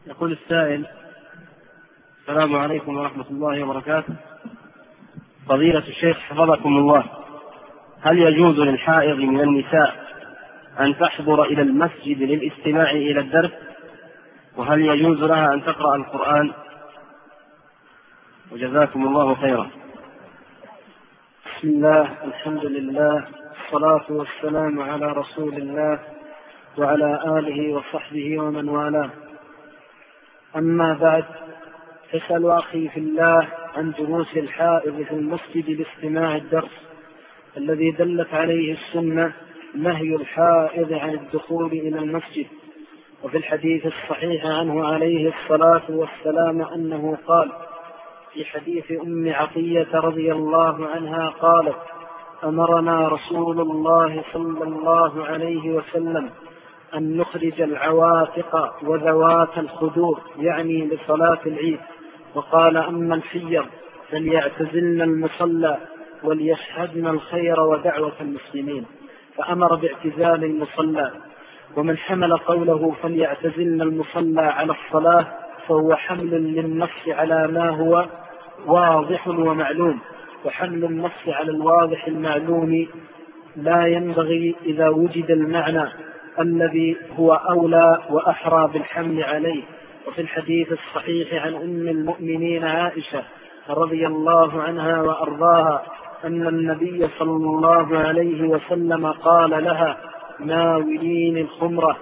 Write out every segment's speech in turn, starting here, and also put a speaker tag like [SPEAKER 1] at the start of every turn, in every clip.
[SPEAKER 1] يقول السائل: السلام عليكم ورحمة الله وبركاته. فضيلة الشيخ حفظكم الله، هل يجوز للحائض من النساء أن تحضر إلى المسجد للاستماع إلى الدرس؟ وهل يجوز لها أن تقرأ القرآن؟ وجزاكم الله خيرا.
[SPEAKER 2] بسم الله، الحمد لله، الصلاة والسلام على رسول الله وعلى آله وصحبه ومن والاه. أما بعد، تسأل أخي في الله عن جلوس الحائض في المسجد لاستماع الدرس الذي دلت عليه السنة نهي الحائض عن الدخول إلى المسجد. وفي الحديث الصحيح عنه عليه الصلاة والسلام أنه قال في حديث أم عطية رضي الله عنها قالت: أمرنا رسول الله صلى الله عليه وسلم أن نخرج العواتق وذوات الخدور، يعني لصلاة العيد، وقال: أما الحيض فليعتزلن المصلى وليشهدن الخير ودعوة المسلمين، فأمر باعتزال المصلى. ومن حمل قوله فليعتزلن المصلى على الصلاة فهو حمل للنص على ما هو واضح ومعلوم، وحمل النص على الواضح المعلوم لا ينبغي إذا وجد المعنى الذي هو أولى وأحرى بالحمل عليه. وفي الحديث الصحيح عن أم المؤمنين عائشة رضي الله عنها وأرضاها أن النبي صلى الله عليه وسلم قال لها: ناوليني الخمرة،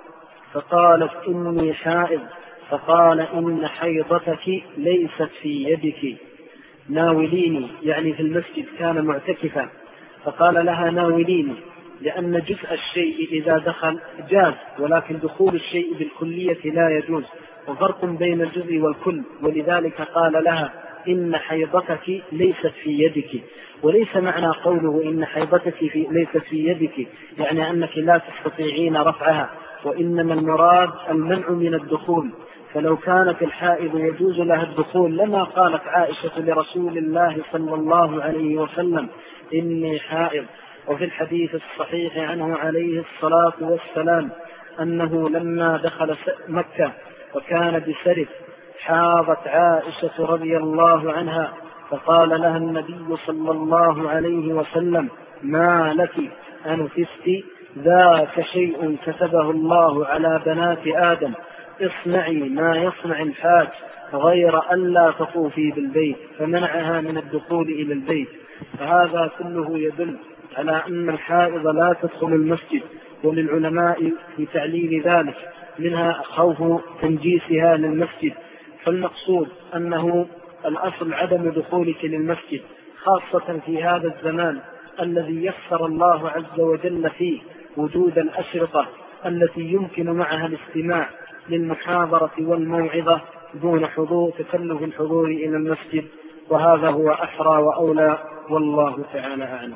[SPEAKER 2] فقالت: إني حائض، فقال: إن حيضتك ليست في يدك. ناوليني يعني في المسجد، كان معتكفا، فقال لها: ناوليني، لأن جزء الشيء إذا دخل جاز، ولكن دخول الشيء بالكلية لا يجوز، وفرق بين الجزء والكل. ولذلك قال لها: إن حيضتك ليست في يدك. وليس معنى قوله إن حيضتك ليست في يدك يعني أنك لا تستطيعين رفعها، وإنما المراد المنع من الدخول. فلو كانت الحائض يجوز لها الدخول لما قالت عائشة لرسول الله صلى الله عليه وسلم: إني حائض. وفي الحديث الصحيح عنه عليه الصلاة والسلام أنه لما دخل مكة وكان بسرف حاضت عائشة رضي الله عنها، فقال لها النبي صلى الله عليه وسلم: ما لك أنفست؟ ذاك شيء كتبه الله على بنات آدم، اصنعي ما يصنع الحاج غير ألا تطوفي بالبيت، فمنعها من الدخول إلى البيت. فهذا كله يدل على أن الحائض لا تدخل المسجد، وللعلماء في تعليل ذلك منها خوف تنجيسها للمسجد. فالمقصود أنه الأصل عدم دخولك للمسجد، خاصة في هذا الزمان الذي يسر الله عز وجل فيه وجود الأشرطة التي يمكن معها الاستماع للمحاضرة والموعظة دون تكلف الحضور إلى المسجد، وهذا هو أحرى وأولى، والله تعالى أعلم.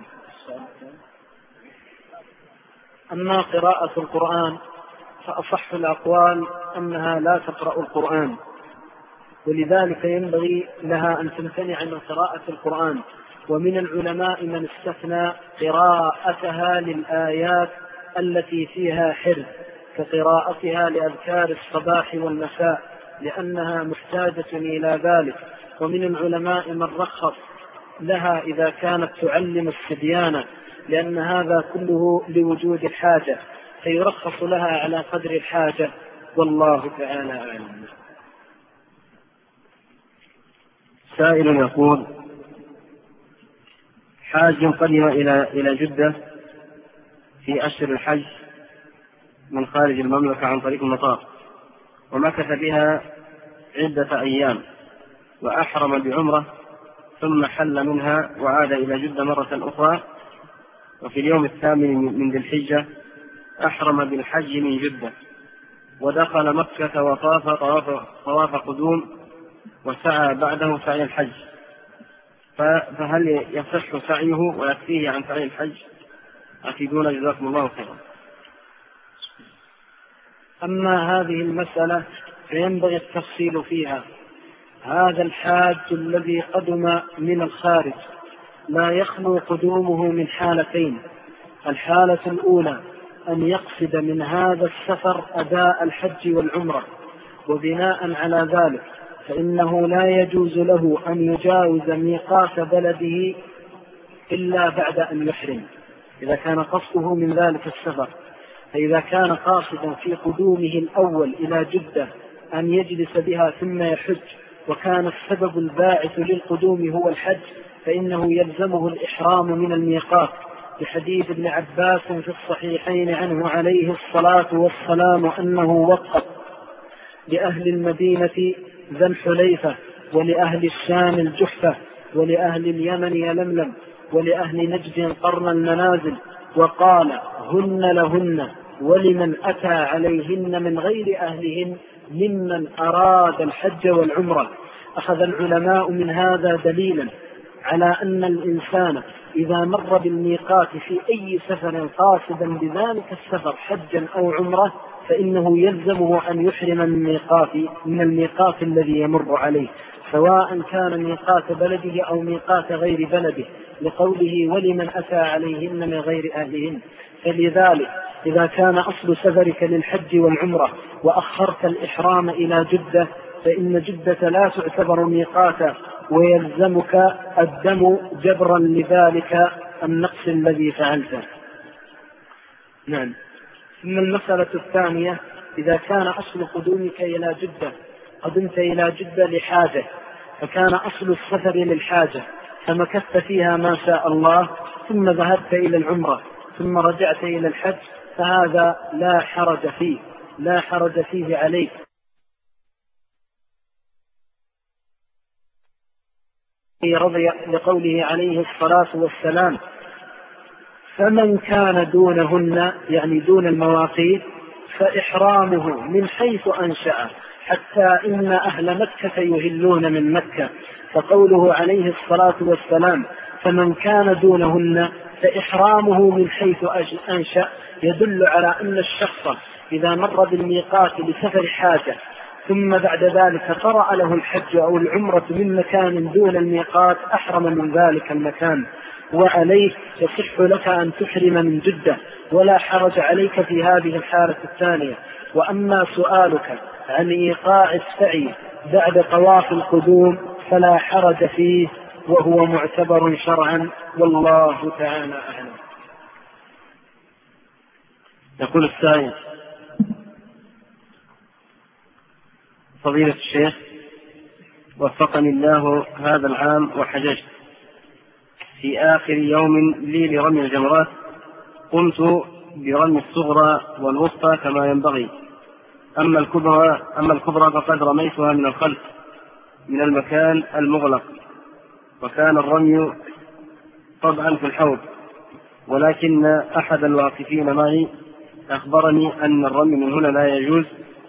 [SPEAKER 2] أما قراءة القرآن فأصح الأقوال أنها لا تقرأ القرآن، ولذلك ينبغي لها أن تمتنع من قراءة القرآن. ومن العلماء من استثنى قراءتها للآيات التي فيها حرز كقراءتها لأذكار الصباح والمساء، لأنها محتاجة إلى ذلك. ومن العلماء من رخص لها إذا كانت تعلم الصبيان، لأن هذا كله لوجود الحاجة، فيرخص لها على قدر الحاجة، والله تعالى أعلم.
[SPEAKER 1] سائل يقول: حاج قدم إلى جدة في أشهر الحج من خارج المملكة عن طريق المطار، ومكث بها عدة أيام، وأحرم بعمرة، ثم حل منها وعاد إلى جدة مرة أخرى، وفي اليوم الثامن من ذي الحجة أحرم بالحج من جدة، ودخل مكة وطاف طواف قدوم، وسعى بعده سعي الحج، فهل يصح سعيه ويكفيه عن سعي الحج؟ أفيدونا جزاكم الله خيرا.
[SPEAKER 2] أما هذه المسألة فينبغي التفصيل فيها. هذا الحاج الذي قدم من الخارج لا يخلو قدومه من حالتين: الحالة الأولى أن يقصد من هذا السفر أداء الحج والعمرة، وبناء على ذلك فإنه لا يجوز له أن يجاوز ميقات بلده إلا بعد أن يحرم إذا كان قصده من ذلك السفر. فإذا كان قاصدا في قدومه الأول إلى جدة أن يجلس بها ثم يحج، وكان السبب الباعث للقدوم هو الحج، فإنه يلزمه الإحرام من الميقات، بحديث ابن عباس في الصحيحين عنه عليه الصلاة والسلام أنه وقف لأهل المدينة ذا الحليفة، ولأهل الشام الجحفة، ولأهل اليمن يلملم، ولأهل نجد قرن المنازل، وقال هن لهن ولمن أتى عليهن من غير أهلهن ممن أراد الحج والعمرة. أخذ العلماء من هذا دليلا على أن الإنسان إذا مر بالميقات في أي سفر قاصدا بذلك السفر حجا أو عمرة فإنه يلزمه أن يحرم من الميقات الذي يمر عليه، سواء كان ميقات بلده أو ميقات غير بلده، لقوله ولمن أتى عليهن من غير أهلهن. فلذلك إذا كان أصل سفرك للحج والعمرة وأخرت الإحرام إلى جدة فإن جدة لا تعتبر ميقاتا، ويلزمك الدم جبرا لذلك النقص الذي فعلته. نعم. ثم المسألة الثانية: إذا كان أصل قدومك إلى جدة قدمت إلى جدة لحاجة، فكان أصل السفر للحاجة فمكثت فيها ما شاء الله، ثم ذهبت إلى العمرة ثم رجعت إلى الحج، فهذا لا حرج فيه عليك، رضي لقوله عليه الصلاة والسلام: فمن كان دونهن، يعني دون المواقيت، فإحرامه من حيث أنشأ، حتى إن أهل مكة يهلون من مكة. فقوله عليه الصلاة والسلام فمن كان دونهن فإحرامه من حيث أنشأ يدل على أن الشخص إذا مر بالميقات لسفر حاجة ثم بعد ذلك طرأ له الحج أو العمرة من مكان دون الميقات أحرم من ذلك المكان، وعليه يصح لك أن تحرم من جدة ولا حرج عليك في هذه الحالة الثانية. وأما سؤالك عن إيقاع السعي بعد طواف القدوم فلا حرج فيه، وهو معتبر شرعا، والله تعالى أعلم.
[SPEAKER 1] يقول السائل: فضيلة الشيخ، وفقني الله هذا العام وحججت، في آخر يوم لي لرمي الجمرات قمت برمي الصغرى والوسطى كما ينبغي، أما الكبرى فقد رميتها من الخلف من المكان المغلق، وكان الرمي طبعا في الحوض، ولكن أحد الواقفين معي أخبرني أن الرمي من هنا لا يجوز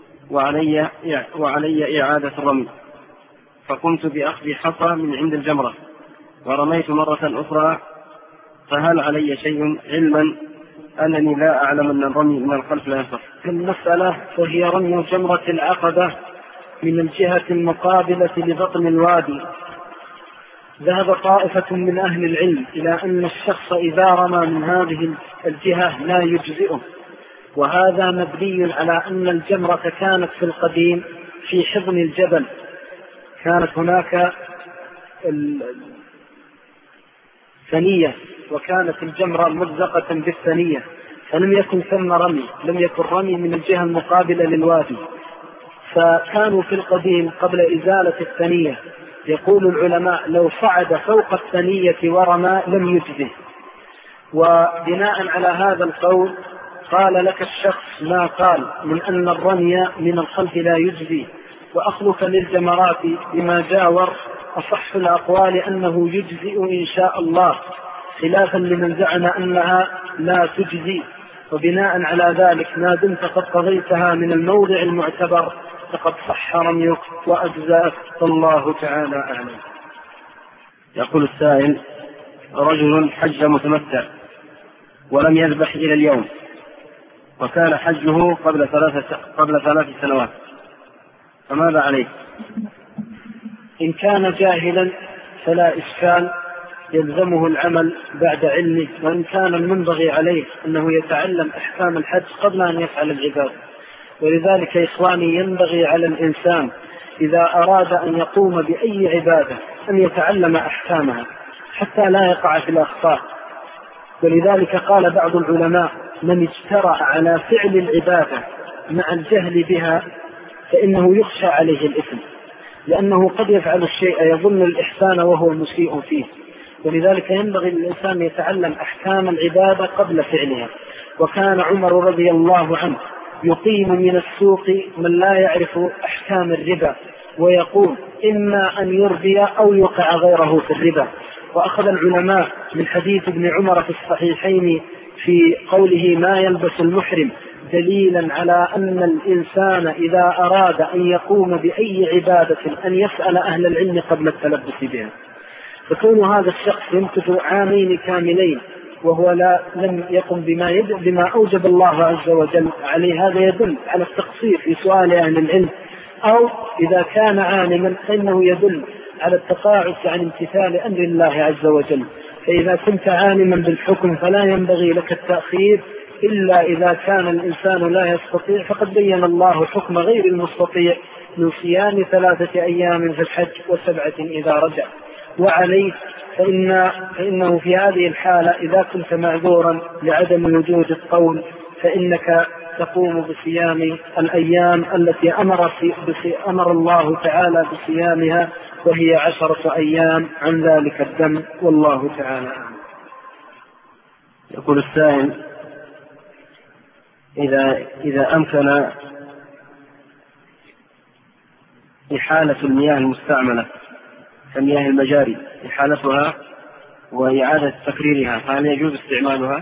[SPEAKER 1] وعلي إعادة الرمي، فقمت بأخذ حصى من عند الجمرة ورميت مرة أخرى، فهل علي شيء، علما أنني لا أعلم أن الرمي من الخلف لا يصح؟
[SPEAKER 2] المسألة وهي رمي جمرة العقبة من الجهة المقابلة لبطن الوادي. ذهب طائفة من أهل العلم إلى أن الشخص إذا رمى من هذه الجهة لا يجزئه، وهذا مبني على أن الجمرة كانت في القديم في حضن الجبل، كانت هناك ثنية وكانت الجمرة ملزقة بالثنية، فلم يكن ثم رمي، لم يكن رمي من الجهة المقابلة للوادي، فكانوا في القديم قبل إزالة الثنية يقول العلماء لو صعد فوق الثنية ورمى لم يجزه. وبناء على هذا القول قال لك الشخص ما قال من أن الرمي من الخلف لا يجزي، وأخذك للجمرات بما جاور أصح الأقوال أنه يجزئ إن شاء الله، خلافا لمن زعم أنها لا تجزي. وبناء على ذلك ما دمت قد قضيتها من الموضع المعتبر فقد صح رميك وأجزاك، الله تعالى أعلم.
[SPEAKER 1] يقول السائل: رجل حج متمتع ولم يذبح إلى اليوم، وكان حجه قبل 3 سنوات، فماذا عليه؟
[SPEAKER 2] إن كان جاهلا فلا إشكال، يلزمه العمل بعد علمه، وإن كان المنبغي عليه أنه يتعلم أحكام الحج قبل أن يفعل العبادة. ولذلك يا إخواني ينبغي على الإنسان إذا أراد أن يقوم بأي عبادة أن يتعلم أحكامها حتى لا يقع في الأخطاء. ولذلك قال بعض العلماء: من اجترأ على فعل العبادة مع الجهل بها فإنه يخشى عليه الإثم، لأنه قد يفعل الشيء يظن الإحسان وهو مسيء فيه. ولذلك ينبغي للإنسان أن يتعلم أحكام العبادة قبل فعلها. وكان عمر رضي الله عنه يقيم من السوق من لا يعرف أحكام الربا ويقول: إما أن يربي أو يوقع غيره في الربا. وأخذ العلماء من حديث ابن عمر في الصحيحين في قوله: ما يلبس المحرم، دليلا على أن الإنسان إذا أراد أن يقوم بأي عبادة أن يسأل أهل العلم قبل التلبس بها. فكون هذا الشخص يمكث عامين كاملين وهو لم يقم بما أوجب الله عز وجل عليه، هذا يدل على التقصير في سؤال أهل العلم، أو إذا كان عالما فإنه يدل على التقاعس عن امتثال أمر الله عز وجل. فإذا كنت عالما بالحكم فلا ينبغي لك التأخير إلا إذا كان الإنسان لا يستطيع، فقد بين الله حكم غير المستطيع من صيام 3 أيام في الحج و7 إذا رجع. وعليه فإنه في هذه الحالة إذا كنت معذورا لعدم وجود القول فإنك تقوم بصيام الأيام التي أمر الله تعالى بصيامها، وهي 10 أيام عن ذلك الدم، والله تعالى أعلم.
[SPEAKER 1] يقول السائل: إذا أمكن إحالة المياه المستعملة كمياه المجاري إحالتها وإعادة تكريرها، فهل يجوز استعمالها؟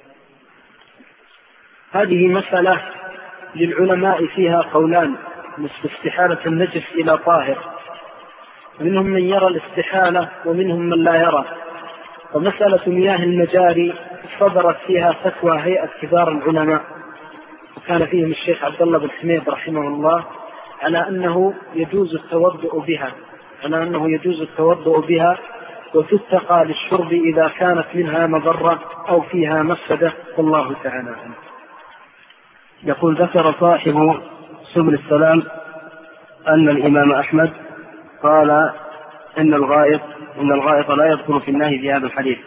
[SPEAKER 2] هذه مسألة للعلماء فيها قولان: استحالة النجس إلى طاهر، منهم من يرى الاستحالة ومنهم من لا يرى. ومسألة مياه المجاري صدرت فيها فتوى هيئة كبار العلماء، وكان فيهم الشيخ عبد الله بن حميد رحمه الله، على أنه يجوز التوضؤ بها وتتقى للشرب إذا كانت منها مضرة أو فيها مفسدة، والله تعالى عنه.
[SPEAKER 1] يقول: ذكر صاحب سبل السلام أن الإمام أحمد قال إن الغائط لا يدخل في النهي في هذا الحديث،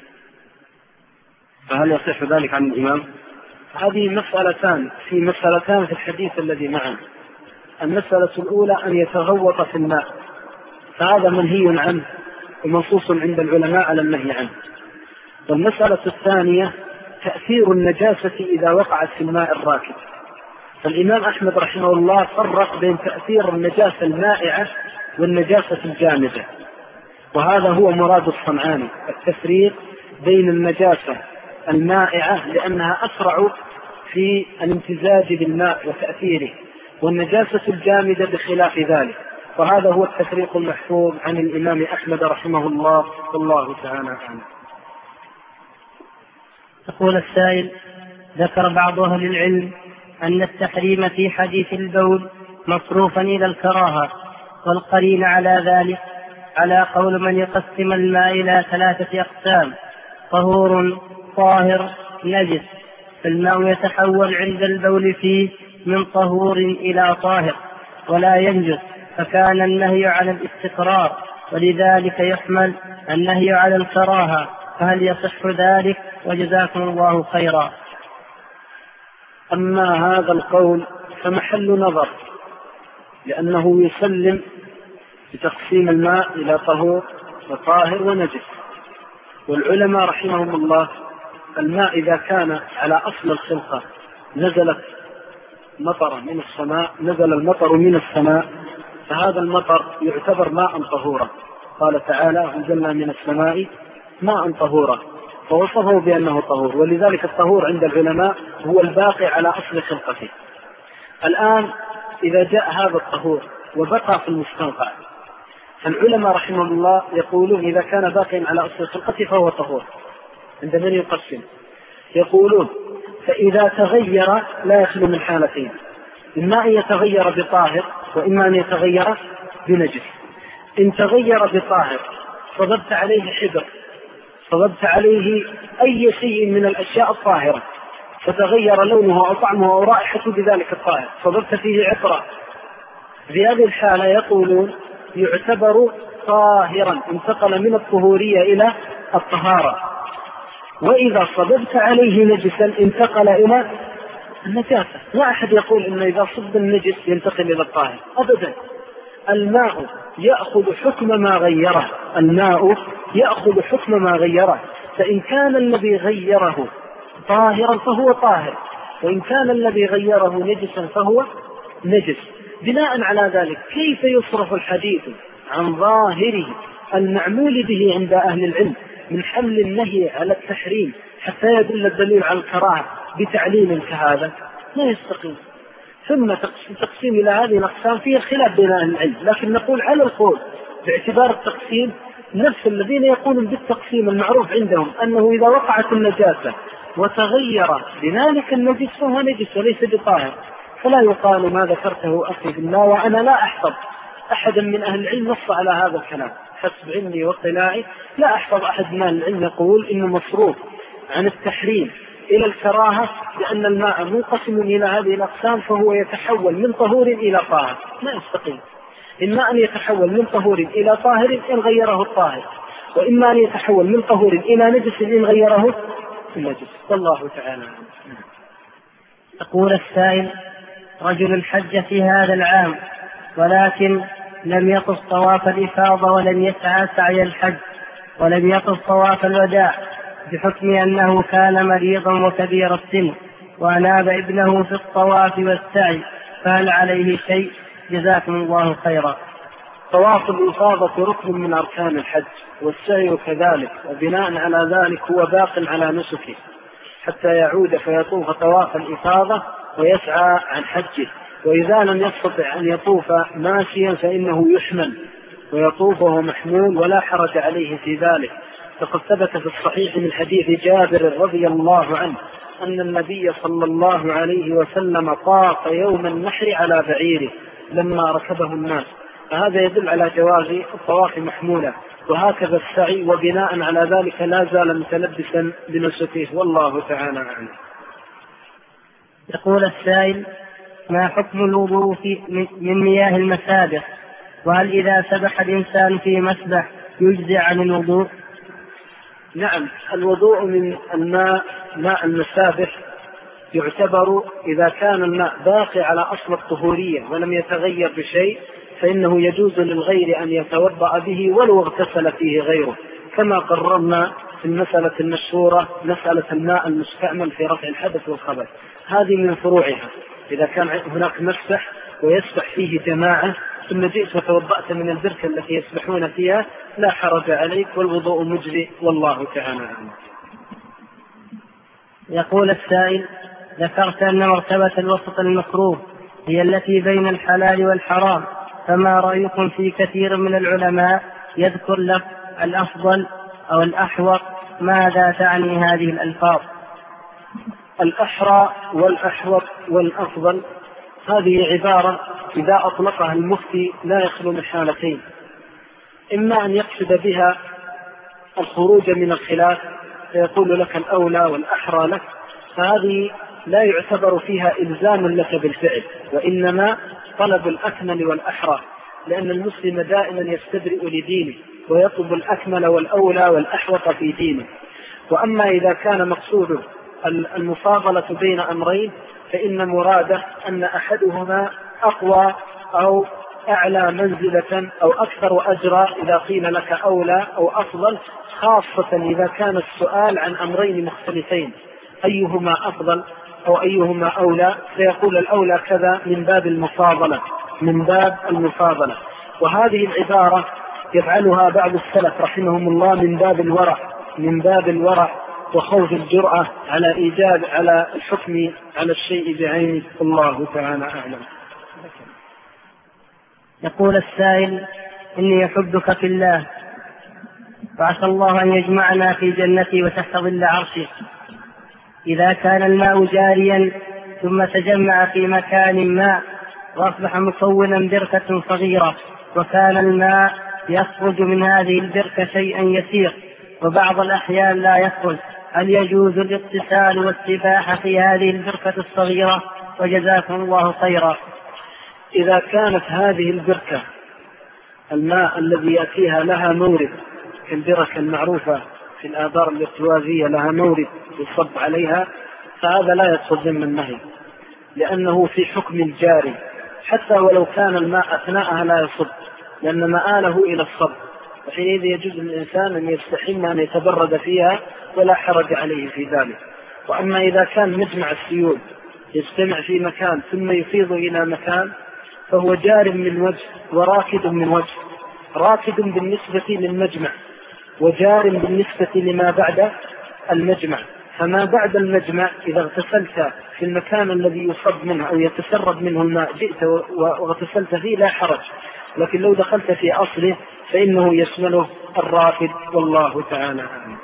[SPEAKER 1] فهل يصح ذلك عن الإمام؟
[SPEAKER 2] هذه مسألتان في الحديث الذي معنا. المسألة الأولى أن يتغوط في الماء، فهذا منهي عنه ومنصوص عند العلماء على النهي عنه. والمسألة الثانية تأثير النجاسة إذا وقعت في الماء الراكد. فالإمام أحمد رحمه الله فرق بين تأثير النجاسة المائعة والنجاسة الجامدة، وهذا هو مراد الصنعاني، التفريق بين النجاسة المائعة لأنها أسرع في الامتزاج بالماء وتأثيره، والنجاسة الجامدة بخلاف ذلك. وهذا هو التفريق المحفوظ عن الإمام أحمد رحمه الله، والله تعالى أعلم.
[SPEAKER 3] يقول السائل: ذكر بعض أهل العلم أن التحريم في حديث البول مصروفا إلى الكراهة، والقرين على ذلك على قول من يقسم الماء إلى 3 أقسام: طهور، طاهر، نجس. فالماء يتحول عند البول فيه من طهور إلى طاهر ولا ينجس، فكان النهي على الاستقرار، ولذلك يحمل النهي على الكراهة. فهل يصح ذلك؟ وجزاكم الله خيرا.
[SPEAKER 2] أما هذا القول فمحل نظر، لأنه يسلم بتقسيم الماء إلى طهور وطاهر ونجس. والعلماء رحمهم الله الماء إذا كان على أصل الخلقة نزل المطر من السماء فهذا المطر يعتبر ماء طهورا. قال تعالى: أنزلنا من السماء ماء طهورا، فوصفه بأنه طهور. ولذلك الطهور عند العلماء هو الباقي على أصل خلقته. الآن إذا جاء هذا الطهور وبقى في المستنقع، فالعلماء رحمهم الله يقولون إذا كان باقيا على أصل خلقته فهو طهور. عند من يقسم يقولون: فإذا تغير لا يخلو من حالتين: إما أن يتغير بطاهر، وإما أن يتغير بنجس. إن تغير بطاهر صببت عليه حبر، صببت عليه أي شيء من الأشياء الطاهرة، فتغير لونه أو طعمه أو رائحته بذلك الطاهر، صببت فيه عطرا، في هذه الحالة يقولون يعتبر طاهرا، انتقل من الطهورية إلى الطهارة. وإذا صببت عليه نجسا انتقل إلى النجاسة. لا أحد يقول إن إذا صب النجس ينتقل إلى الطاهر، أبدا. الماء يأخذ حكم ما غيره، الماء يأخذ حكم ما غيره، فإن كان الذي غيره طاهرا فهو طاهر، وإن كان الذي غيره نجسا فهو نجس. بناء على ذلك كيف يصرف الحديث عن ظاهره المعمول به عند أهل العلم من حمل النهي على التحريم حتى يدل الدليل على الكراهة بتعليل كهذا؟ لا يستقيم. ثم تقسيم إلى هذه الأقسام فيه خلاف بين أهل العلم، لكن نقول على القول باعتبار التقسيم نفس الذين يقولون بالتقسيم المعروف عندهم أنه إذا وقعت النجاسة وتغير بذلك النجس فهو نجس وليس بطاهر، فلا يقال ما ذكرته أخي بالله. وأنا لا أحفظ أحدا من أهل العلم نص على هذا الكلام، حسب علمي واطلاعي لا أحفظ أحد من العلم يقول إنه مصروف عن التحريم إلى الكراهة لأن الماء منقسم إلى هذه الأقسام فهو يتحول من طهور إلى طاهر. لا يستقيم. إما أن يتحول من طهور إلى طاهر إن غيره الطاهر، وإما أن يتحول من طهور إلى نجس إن غيره النجس. والله تعالى.
[SPEAKER 3] يقول السائل: رجل حج في هذا العام ولكن لم يطف طواف الإفاضة ولم يسعى سعي الحج ولم يطف طواف الوداع بحكم أنه كان مريضا وكبير السن وأناب ابنه في الطواف والسعي، فهل عليه شيء؟ جزاكم الله خيرا.
[SPEAKER 2] طواف الإفاضة ركن من أركان الحج والسعي كذلك، وبناء على ذلك هو باق على نسكه حتى يعود فيطوف طواف الإفاضة ويسعى عن حجه. وإذا لم يستطع أن يطوف ماشيا فإنه يحمل ويطوف وهو محمول ولا حرج عليه في ذلك. فقد ثبت في الصحيح من حديث جابر رضي الله عنه أن النبي صلى الله عليه وسلم طاف يوم النحر على بعيره لما ركبه الناس، فهذا يدل على جواز الطواف محمولا. وهكذا السعي، وبناء على ذلك لا زال متلبسا بنسكه. والله تعالى أعلم.
[SPEAKER 3] يقول السائل: ما حكم الوضوء من مياه المسابح؟ وهل إذا سبح الإنسان في مسبح يجزي عن الوضوء؟
[SPEAKER 2] نعم، الوضوء من ماء المسابح يعتبر إذا كان الماء باقي على أصل الطهورية ولم يتغير بشيء فإنه يجوز للغير أن يتوضأ به ولو اغتسل فيه غيره، كما قررنا في المسألة المشهورة مسألة الماء المستعمل في رفع الحدث والخبث. هذه من فروعها. إذا كان هناك مسبح ويسبح فيه جماعة ثم جئت وتوضأت من البركة التي يسبحون فيها لا حرج عليك والوضوء مجزي. والله تعالى أعلم.
[SPEAKER 3] يقول السائل: ذكرت أن مرتبة الوسط المكروه هي التي بين الحلال والحرام، فما رأيكم في كثير من العلماء يذكر لك الأفضل أو الأحوط؟ ماذا تعني هذه الألفاظ؟
[SPEAKER 2] الأحرى والأحوط والأفضل هذه عبارة إذا أطلقها المفتي لا يخلو من حالتين: إما أن يقصد بها الخروج من الخلاف فيقول لك الأولى والأحرى لك، فهذه لا يعتبر فيها إلزام لك بالفعل، وإنما طلب الأكمل والأحرى، لأن المسلم دائما يستبرئ لدينه ويطلب الأكمل والأولى والأحوط في دينه. وأما إذا كان مقصوده المفاضلة بين أمرين فإن مراده أن أحدهما أقوى أو أعلى منزلة أو أكثر أجرا إذا قيل لك أولى أو أفضل، خاصة إذا كان السؤال عن أمرين مختلفين أيهما أفضل أو أيهما أولى، فيقول الأولى كذا من باب المفاضلة. وهذه العبارة يفعلها بعض السلف رحمهم الله من باب الورع وخوف الجرأة على إيجاد على الحكم على الشيء بعينه. الله تعالى أعلم.
[SPEAKER 3] يقول السائل: إني أحبك في الله وعسى الله أن يجمعنا في جنتي وتحت ظل عرشه. إذا كان الماء جاريا ثم تجمع في مكان ما وأصبح مكونا بركة صغيرة، وكان الماء يخرج من هذه البركة شيئا يسير وبعض الأحيان لا يخرج، هل يجوز الاغتسال والسباحة في هذه البركة الصغيرة؟ وجزاكم الله خيرا.
[SPEAKER 2] إذا كانت هذه البركة الماء الذي يأتيها لها مورد كالبركة المعروفة في الآبار الارتوازية لها مورد يصب عليها، فهذا لا يدخل ضمن النهي، لأنه في حكم الجاري حتى ولو كان الماء أثناءها لا يصب، لأن مآله إلى الصب، وحينئذ يجوز للإنسان أن يستحم أن يتبرد فيها ولا حرج عليه في ذلك. وأما إذا كان مجمع السيول يجتمع في مكان ثم يفيض إلى مكان، فهو جار من وجه وراكد من وجه، راكد بالنسبة للمجمع وجار بالنسبة لما بعد المجمع. فما بعد المجمع إذا اغتسلت في المكان الذي يصب منه أو يتسرب منه الماء جئت واغتسلت فيه لا حرج، لكن لو دخلت في أصله فإنه يشمله الراكد، والله تعالى أعلم.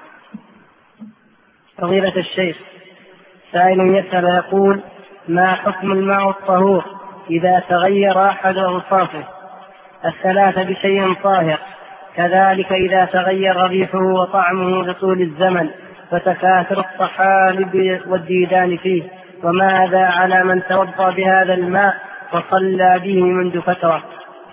[SPEAKER 3] فضيلة الشيخ، سائل يسأل يقول: ما حكم الماء الطهور إذا تغير أحد أوصافه الثلاثة بشيء طاهر، كذلك إذا تغير ريحه وطعمه لطول الزمن فتكاثر الطحالب والديدان فيه، وماذا على من توضأ بهذا الماء وصلى به منذ فترة؟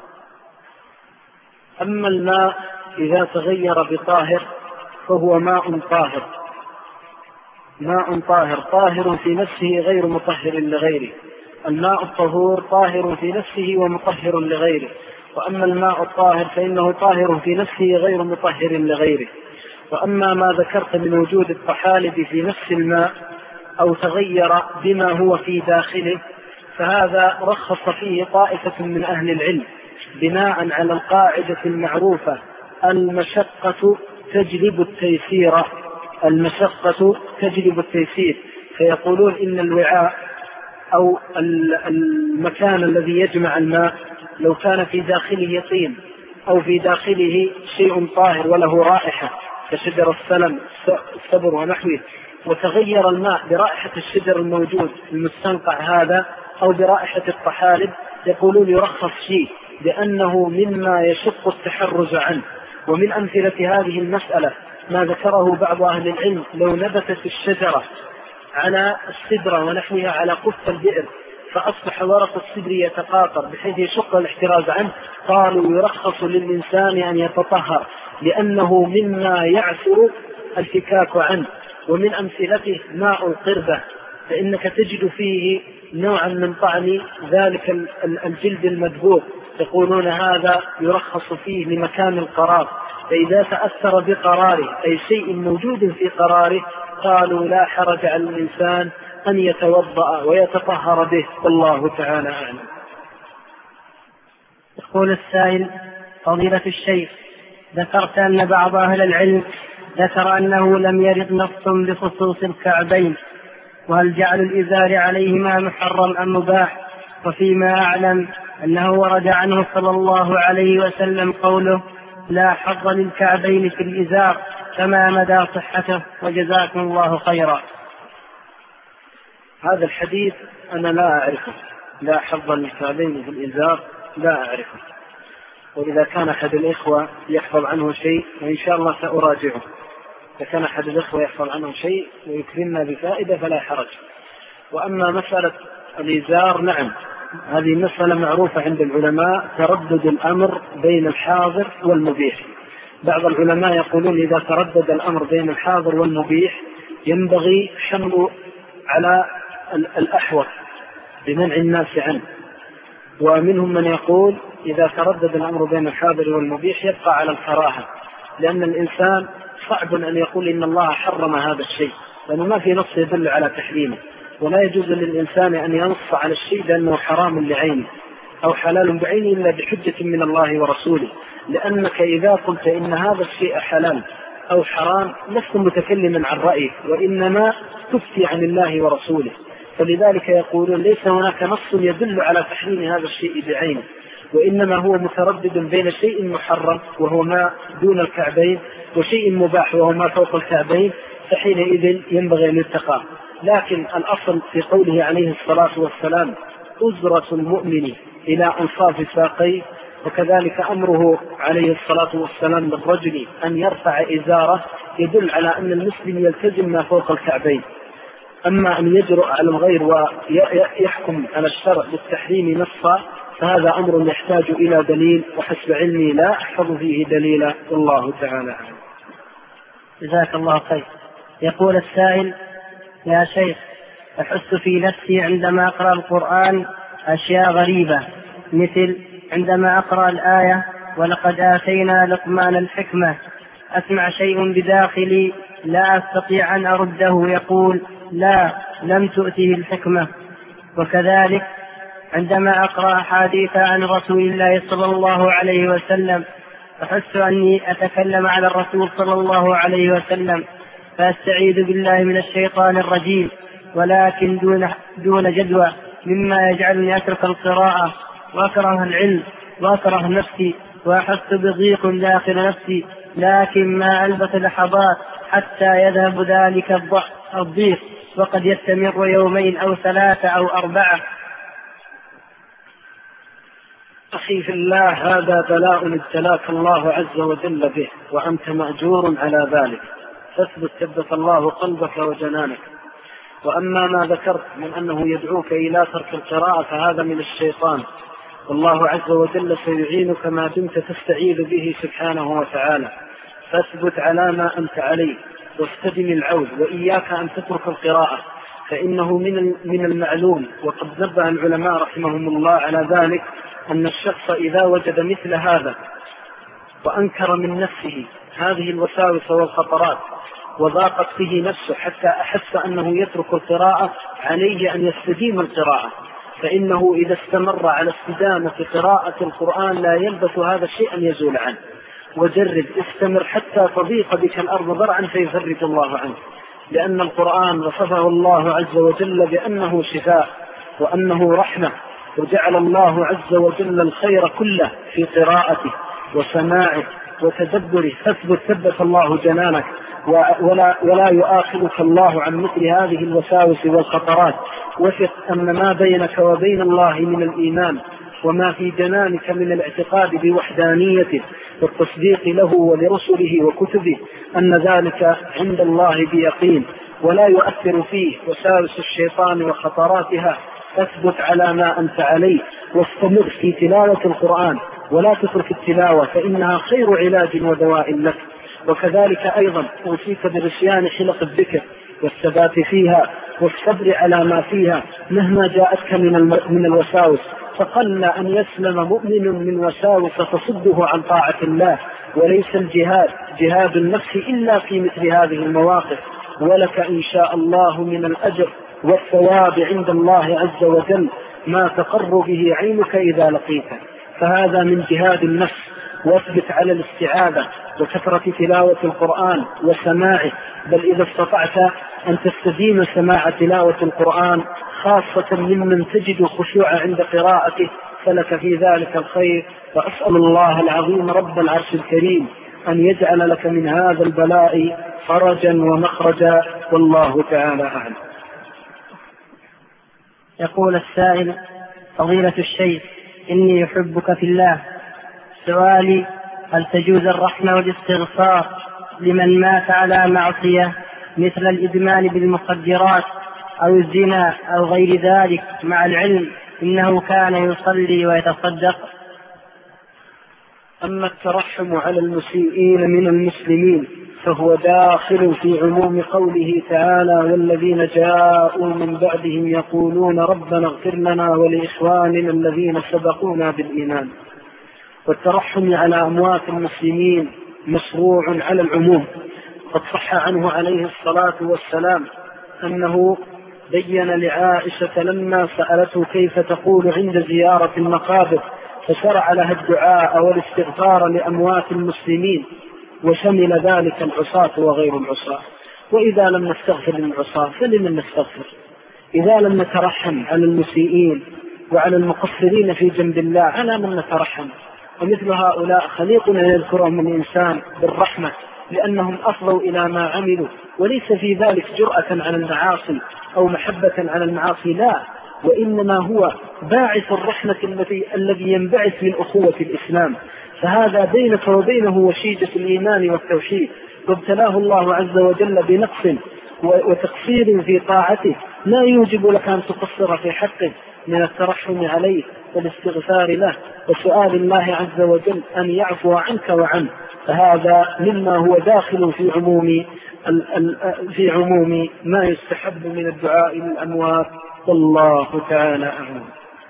[SPEAKER 2] أما الماء إذا تغير بطاهر فهو ماء طاهر، ماء طاهر طاهر في نفسه غير مطهر لغيره. الماء الطهور طاهر في نفسه ومطهر لغيره، وأما الماء الطاهر فإنه طاهر في نفسه غير مطهر لغيره. وأما ما ذكرت من وجود الطحالب في نفس الماء أو تغير بما هو في داخله، فهذا رخص فيه طائفة من أهل العلم بناء على القاعدة المعروفة: المشقة تجلب التيسير، المشقة تجلب التيسير. فيقولون إن الوعاء أو المكان الذي يجمع الماء لو كان في داخله طين أو في داخله شيء طاهر وله رائحة كشجر السبر ونحوه، وتغير الماء برائحة الشجر الموجود المستنقع هذا أو برائحة الطحالب، يقولون يرخص فيه لأنه مما يشق التحرز عنه. ومن أمثلة هذه المسألة ما ذكره بعض أهل العلم: لو نبتت الشجرة على السدرة ونحوها على قف البئر فأصبح ورق السدر يتقاطر بحيث يشق الاحتراز عنه، قالوا يرخص للإنسان أن يتطهر لأنه مما يعثر الفكاك عنه. ومن أمثلته ماء القربة، فإنك تجد فيه نوعا من طعم ذلك الجلد المدبوغ، يقولون هذا يرخص فيه لمكان القرار، فإذا تأثر بقراره أي شيء موجود في قراره قالوا لا حرج على الإنسان أن يتوضأ ويتطهر به، والله تعالى أعلم.
[SPEAKER 3] يقول السائل: فضيلة الشيخ، ذكرت أن بعض أهل العلم ذكر أنه لم يرد نص بخصوص الكعبين، وهل جعل الإزار عليهما محرم أم مباح؟ وفيما أعلم أنه ورد عنه صلى الله عليه وسلم قوله: لا حظ للكعبين في الإزار، فما مدى صحته؟ وجزاكم الله خيرا.
[SPEAKER 2] هذا الحديث أنا لا أعرفه، لا حظ للكعبين في الإزار لا أعرفه، وإذا كان أحد الإخوة يحفظ عنه شيء وإن شاء الله سأراجعه، إذا كان أحد الإخوة يحفظ عنه شيء ويكرمنا بفائدة فلا حرج. وأما مسألة الإزار، نعم، هذه مسألة معروفة عند العلماء، تردد الأمر بين الحاضر والمبيح. بعض العلماء يقولون إذا تردد الأمر بين الحاضر والمبيح ينبغي حمله على الأحوط بمنع الناس عنه، ومنهم من يقول إذا تردد الأمر بين الحاضر والمبيح يبقى على الكراهة، لأن الإنسان صعب أن يقول إن الله حرم هذا الشيء، لأنه ما في نص يدل على تحريمه، ولا يجوز للإنسان أن ينص على الشيء لأنه حرام لعينه أو حلال بعينه إلا بحجة من الله ورسوله، لأنك إذا قلت إن هذا الشيء حلال أو حرام لست متكلما عن رأيك، وإنما تفتي عن الله ورسوله. فلذلك يقولون ليس هناك نص يدل على تحريم هذا الشيء بعينه، وإنما هو متردد بين شيء محرم وهو ما دون الكعبين وشيء مباح وهو ما فوق الكعبين، فحينئذ ينبغي أن يتقى. لكن الأصل في قوله عليه الصلاة والسلام: أزرة المؤمن إلى أنصاف ساقيه، وكذلك أمره عليه الصلاة والسلام للرجل أن يرفع إزاره يدل على أن المسلم يلتزم ما فوق الكعبين. أما أن يجرؤ على الغير ويحكم على الشرع بالتحريم نصا فهذا أمر يحتاج إلى دليل، وحسب علمي لا أحفظ فيه دليلا، والله تعالى أعلم.
[SPEAKER 3] جزاك الله خير. يقول السائل: يا شيخ، أحس في نفسي عندما أقرأ القرآن أشياء غريبة، مثل عندما أقرأ الآية ولقد آتينا لقمان الحكمة أسمع شيء بداخلي لا أستطيع أن أرده يقول لا لم تؤته الحكمة. وكذلك عندما أقرأ حديث عن رسول الله صلى الله عليه وسلم أحس أني أتكلم على الرسول صلى الله عليه وسلم فأستعيذ بالله من الشيطان الرجيم، ولكن دون جدوى، مما يجعلني أترك القراءة وأكره العلم وأكره نفسي وأحس بضيق داخل نفسي، لكن ما ألبث لحظات حتى يذهب ذلك الضيق، وقد يستمر يومين أو 3 أو 4.
[SPEAKER 2] أخي في الله، هذا بلاء ابتلاك الله عز وجل به، وأنت مأجور على ذلك، فاثبت ثبت الله قلبك وجنانك. وأما ما ذكرت من أنه يدعوك إلى ترك القراءة فهذا من الشيطان، والله عز وجل سيعينك ما دمت تستعيذ به سبحانه وتعالى. فاثبت على ما أنت عليه واستدم العود، وإياك أن تترك القراءة، فإنه من المعلوم، وقد نبه العلماء رحمهم الله على ذلك، أن الشخص إذا وجد مثل هذا وأنكر من نفسه هذه الوساوس والخطرات وضاقت به نفسه حتى أحس أنه يترك القراءة، عليه أن يستديم القراءة، فإنه إذا استمر على استدامة قراءة القرآن لا يلبث هذا الشيء أن يزول عنه. وجرب استمر حتى تضيق بك الأرض ضرعا فيفرج الله عنه، لأن القرآن وصفه الله عز وجل بأنه شفاء وأنه رحمة، وجعل الله عز وجل الخير كله في قراءته وسماعه وتدبره. فاثبت ثبت الله جنانك، ولا يؤاخذك الله عن مثل هذه الوساوس والخطرات. وثق أن ما بينك وبين الله من الإيمان وما في جنانك من الاعتقاد بوحدانيته والتصديق له ولرسله وكتبه أن ذلك عند الله بيقين، ولا يؤثر فيه وساوس الشيطان وخطراتها. اثبت على ما أنت عليه واستمر في تلاوة القرآن، ولا تترك التلاوة فإنها خير علاج ودواء لك. وكذلك أيضا أوصيك برسيان حلق الذكر والثبات فيها والصبر على ما فيها مهما جاءتك من الوساوس، فقل أن يسلم مؤمن من وساوس تصده عن طاعة الله. وليس الجهاد جهاد النفس إلا في مثل هذه المواقف، ولك إن شاء الله من الأجر والثواب عند الله عز وجل ما تقر به عينك إذا لقيته، فهذا من جهاد النفس. واثبت على الاستعاذة وكثرة تلاوة القرآن وسماعه، بل إذا استطعت أن تستديم سماع تلاوة القرآن خاصة ممن تجد خشوع عند قراءته فلك في ذلك الخير. وأسأل الله العظيم رب العرش الكريم أن يجعل لك من هذا البلاء فرجا ومخرجا، والله تعالى أعلم.
[SPEAKER 3] يقول السائل: فضيلة الشيخ، إني أحبك في الله، سؤالي: هل تجوز الرحمة والاستغفار لمن مات على معصية مثل الإدمان بالمخدرات أو الزنا أو غير ذلك، مع العلم إنه كان يصلي ويتصدق؟
[SPEAKER 2] أما الترحم على المسيئين من المسلمين فهو داخل في عموم قوله تعالى: والذين جاءوا من بعدهم يقولون ربنا اغفر لنا ولإخواننا الذين سبقونا بالإيمان. والترحم على أموات المسلمين مشروع على العموم. قد صح عنه عليه الصلاة والسلام أنه بين لعائشة لما سألته كيف تقول عند زيارة المقابر فشرع لها الدعاء والاستغفار لأموات المسلمين، وشمل ذلك العصاة وغير العصاة. وإذا لم نستغفر للعصاة فلمن نستغفر؟ إذا لم نترحم على المسيئين وعلى المقصرين في جنب الله على من نترحم؟ ومثل هؤلاء خليقنا يذكرهم الإنسان بالرحمة لأنهم أفضوا إلى ما عملوا، وليس في ذلك جرأة على المعاصي أو محبة على المعاصي، لا، وإنما هو باعث الرحمة الذي ينبعث من أخوة الإسلام. فهذا بينك وبينه وشيدة الإيمان والتوحيد، وابتلاه الله عز وجل بنقص وتقصير في طاعته لا يوجب لك أن تقصر في حقه من الترحم عليه والاستغفار له وسؤال الله عز وجل أن يعفو عنك وعنه. فهذا مما هو داخل في عموم ما يستحب من الدعاء للأموات، والله تعالى أعلم.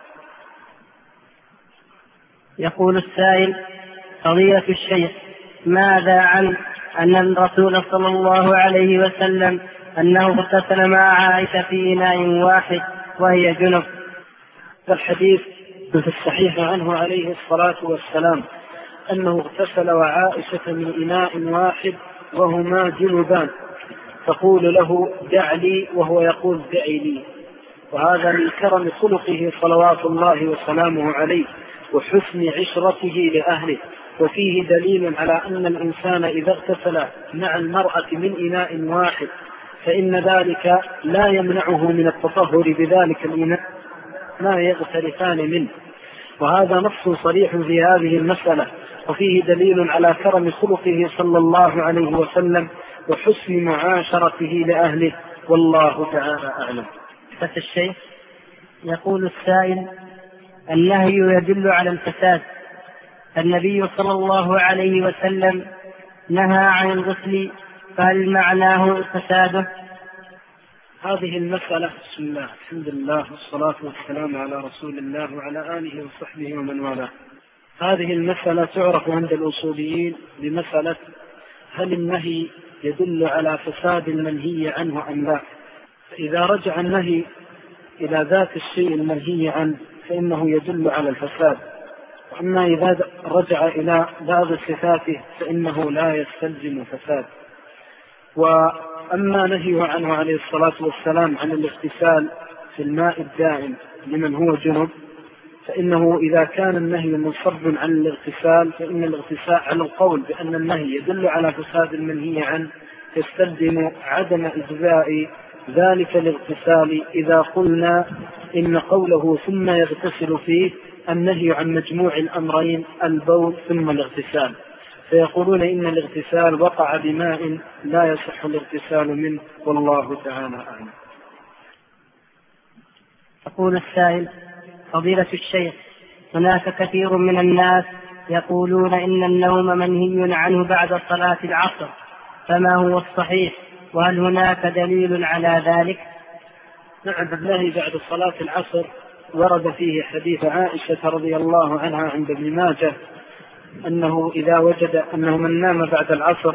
[SPEAKER 3] يقول السائل: فضيلة الشيخ، ماذا عن أن الرسول صلى الله عليه وسلم أنه اغتسل مع عائشة في إناء واحد وهي جنب؟
[SPEAKER 2] الحديث في الصحيح عنه عليه الصلاة والسلام أنه اغتسل وعائشة من إناء واحد وهما جنبان، تقول له دع لي وهو يقول دعي لي. وهذا من كرم خلقه صلوات الله وسلامه عليه وحسن عشرته لأهله. وفيه دليل على أن الإنسان إذا اغتسل مع المرأة من إناء واحد فإن ذلك لا يمنعه من التطهر بذلك الإناء ما يغترفان منه، وهذا نص صريح في هذه المسألة. وفيه دليل على كرم خلقه صلى الله عليه وسلم وحسن معاشرته لأهله، والله تعالى أعلم.
[SPEAKER 3] الشيخ يقول السائل: النهي يدل على الفساد، النبي صلى الله عليه وسلم نهى عن الغسل، فهل معناه فساده؟
[SPEAKER 2] هذه المسألة بسم الله الحمد لله والصلاة والسلام على رسول الله وعلى آله وصحبه ومن والاه. هذه المسألة تعرف عند الأصوليين بمسألة هل النهي يدل على فساد المنهي عنه أم لا. إذا رجع النهي إلى ذات الشيء المنهي عنه فإنه يدل على الفساد، وأما إذا رجع إلى بعض صفاته فإنه لا يستلزم فساد. وأما نهيه عنه عليه الصلاة والسلام عن الاغتسال في الماء الدائم لمن هو جنب، فإنه إذا كان النهي منصب عن الاغتسال فإن الاغتسال على القول بأن النهي يدل على فساد المنهي عنه يستلزم عدم إجزاء ذلك الاغتسال إذا قلنا إن قوله ثم يغتسل فيه النهي عن مجموع الأمرين البول ثم الاغتسال، فيقولون إن الاغتسال وقع بماء لا يصح الاغتسال منه، والله تعالى أعلم.
[SPEAKER 3] يقول السائل: فضيلة الشيخ، هناك كثير من الناس يقولون إن النوم منهي عنه بعد صلاة العصر، فما هو الصحيح؟ وهل هناك دليل على ذلك؟
[SPEAKER 2] نعم، النهي بعد صلاة العصر ورد فيه حديث عائشة رضي الله عنها عند ابن ماجه أنه إذا وجد أنه من نام بعد العصر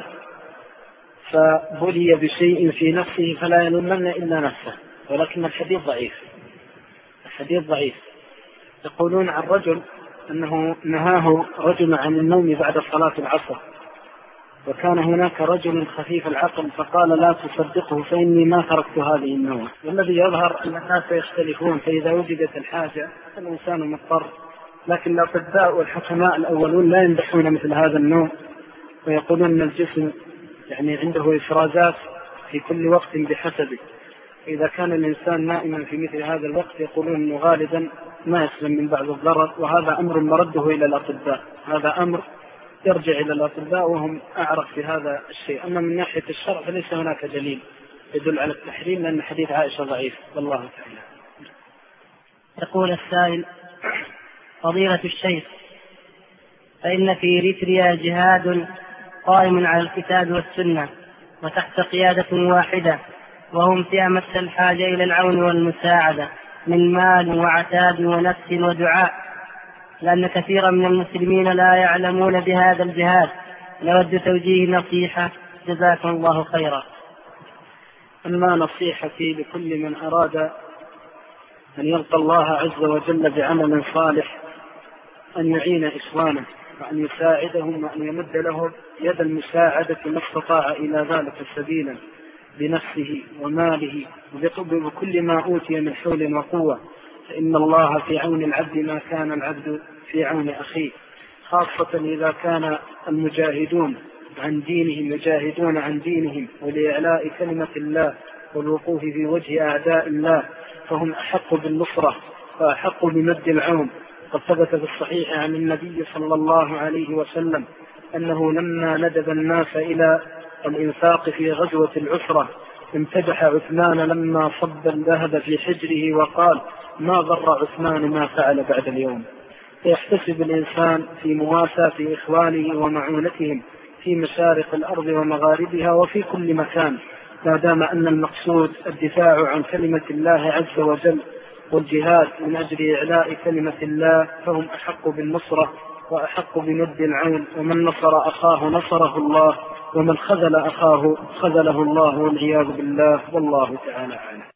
[SPEAKER 2] فبلي بشيء في نفسه فلا يلومن إلا نفسه، ولكن الحديث ضعيف. يقولون عن رجل أنه نهاه رجل عن النوم بعد صلاة العصر، وكان هناك رجل خفيف العقل فقال لا تصدقه فإني ما تركت هذه النوم. والذي يظهر أن الناس يختلفون، فإذا وجدت الحاجة الإنسان مضطر، لكن الأطباء والحكماء الأولون لا يمدحون مثل هذا النوم، ويقولون أن الجسم يعني عنده إفرازات في كل وقت بحسبه، إذا كان الإنسان نائما في مثل هذا الوقت يقولون أنه غالبا ما يسلم من بعض الضرر، وهذا أمر مرده إلى الأطباء، هذا أمر يرجع إلى الأطباء وهم أعرف في هذا الشيء. أما من ناحية الشرع فليس هناك دليل يدل على التحريم، لأن حديث عائشة ضعيف، والله تعالى.
[SPEAKER 3] يقول السائل: فضيلة الشيخ، فإن في إريتريا جهاد قائم على الكتاب والسنة وتحت قيادة واحدة، وهم في أمس الحاجة إلى العون والمساعدة من مال وعتاد ونفس ودعاء، لأن كثيرا من المسلمين لا يعلمون بهذا الجهاد. نود توجيه نصيحة، جزاكم الله خيرا.
[SPEAKER 2] أما نصيحتي لكل من أراد أن يلقى الله عز وجل بعمل صالح أن يعين إخوانه وأن يساعدهم وأن يمد لهم يد المساعدة ما استطاع إلى ذلك سبيلا بنفسه وماله وبكل ما أوتي من حول وقوة، فإن الله في عون العبد ما كان العبد في عون أخيه، خاصة إذا كان المجاهدون عن دينهم يجاهدون عن دينهم ولإعلاء كلمة الله والوقوف في وجه أعداء الله فهم أحق بالنصرة وأحق بمد العون. قد ثبت في الصحيح عن النبي صلى الله عليه وسلم أنه لما ندب الناس إلى الإنفاق في غزوة العسرة امتدح عثمان لما صب الذهب في حجره وقال: ما ضر عثمان ما فعل بعد اليوم. فيحتسب الإنسان في مواساة إخوانه ومعونتهم في مشارق الأرض ومغاربها وفي كل مكان، ما دام أن المقصود الدفاع عن كلمة الله عز وجل والجهاد من أجل إعلاء كلمة الله، فهم أحق بالنصرة وأحق بمد العون. ومن نصر أخاه نصره الله، ومن خذل أخاه خذله الله، والعياذ بالله، والله تعالى أعلم.